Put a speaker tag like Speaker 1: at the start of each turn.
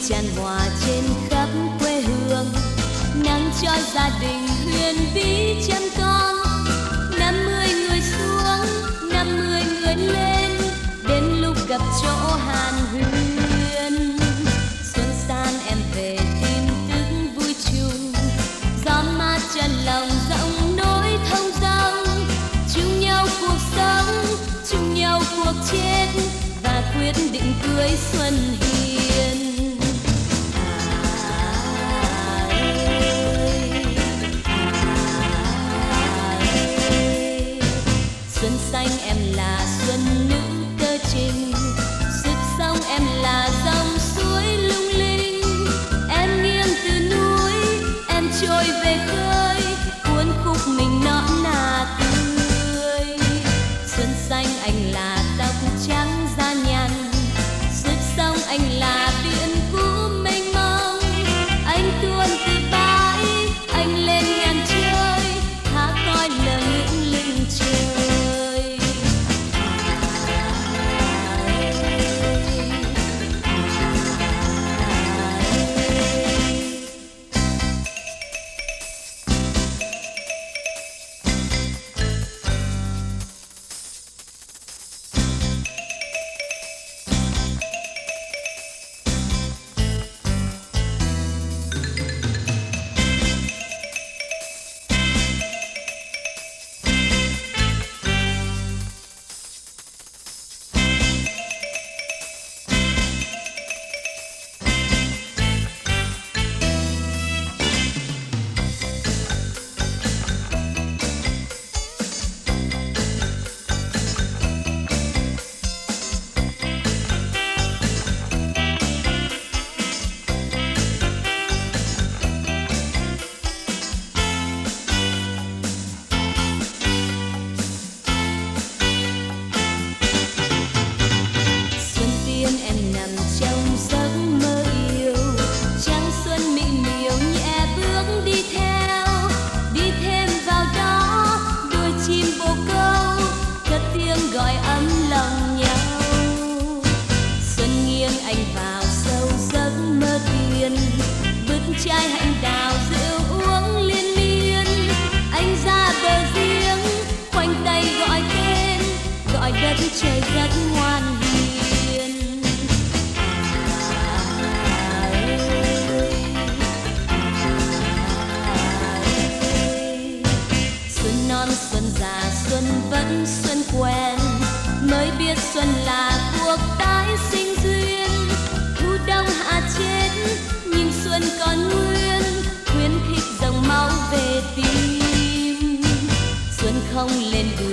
Speaker 1: tràn hòa trên khắp quê hương, nắng cho gia đình huyền bí trăm con. 50 người xuống, 50 người lên, đến lúc gặp chỗ hàn huyên. Xuân san em về tin tức vui chung, gió mát chân lòng rộng nỗi thông dong, chung nhau cuộc sống, chung nhau cuộc chết, và quyết định cưới Xuân Hiền. Xuân xanh em là xuân nữ cơ trình, sức sống em là dòng suối lung linh. Em nghiêng từ núi, em trôi về khơi, cuốn khúc mình nõn nà tươi. Xuân xanh anh là tóc trắng da nhăn, sức sống anh là biển cũ mênh mông. Anh tuôn từ bãi, anh lên ngàn chơi, thả coi lời những linh trời. Gọi ấm lòng nhau, xuân nghiêng anh vào sâu giấc mơ tiền, bứt chai hạnh đào rượu uống liên miên. Anh ra bờ giếng, khoanh tay gọi tên, gọi đất trời rất ngoan hiền. Xuân non xuân già xuân vẫn xuân quen, mới biết xuân là cuộc tái sinh duyên. Thu đông hạ chết nhưng xuân còn nguyên, khuyến khích dòng máu về tim. Xuân không lên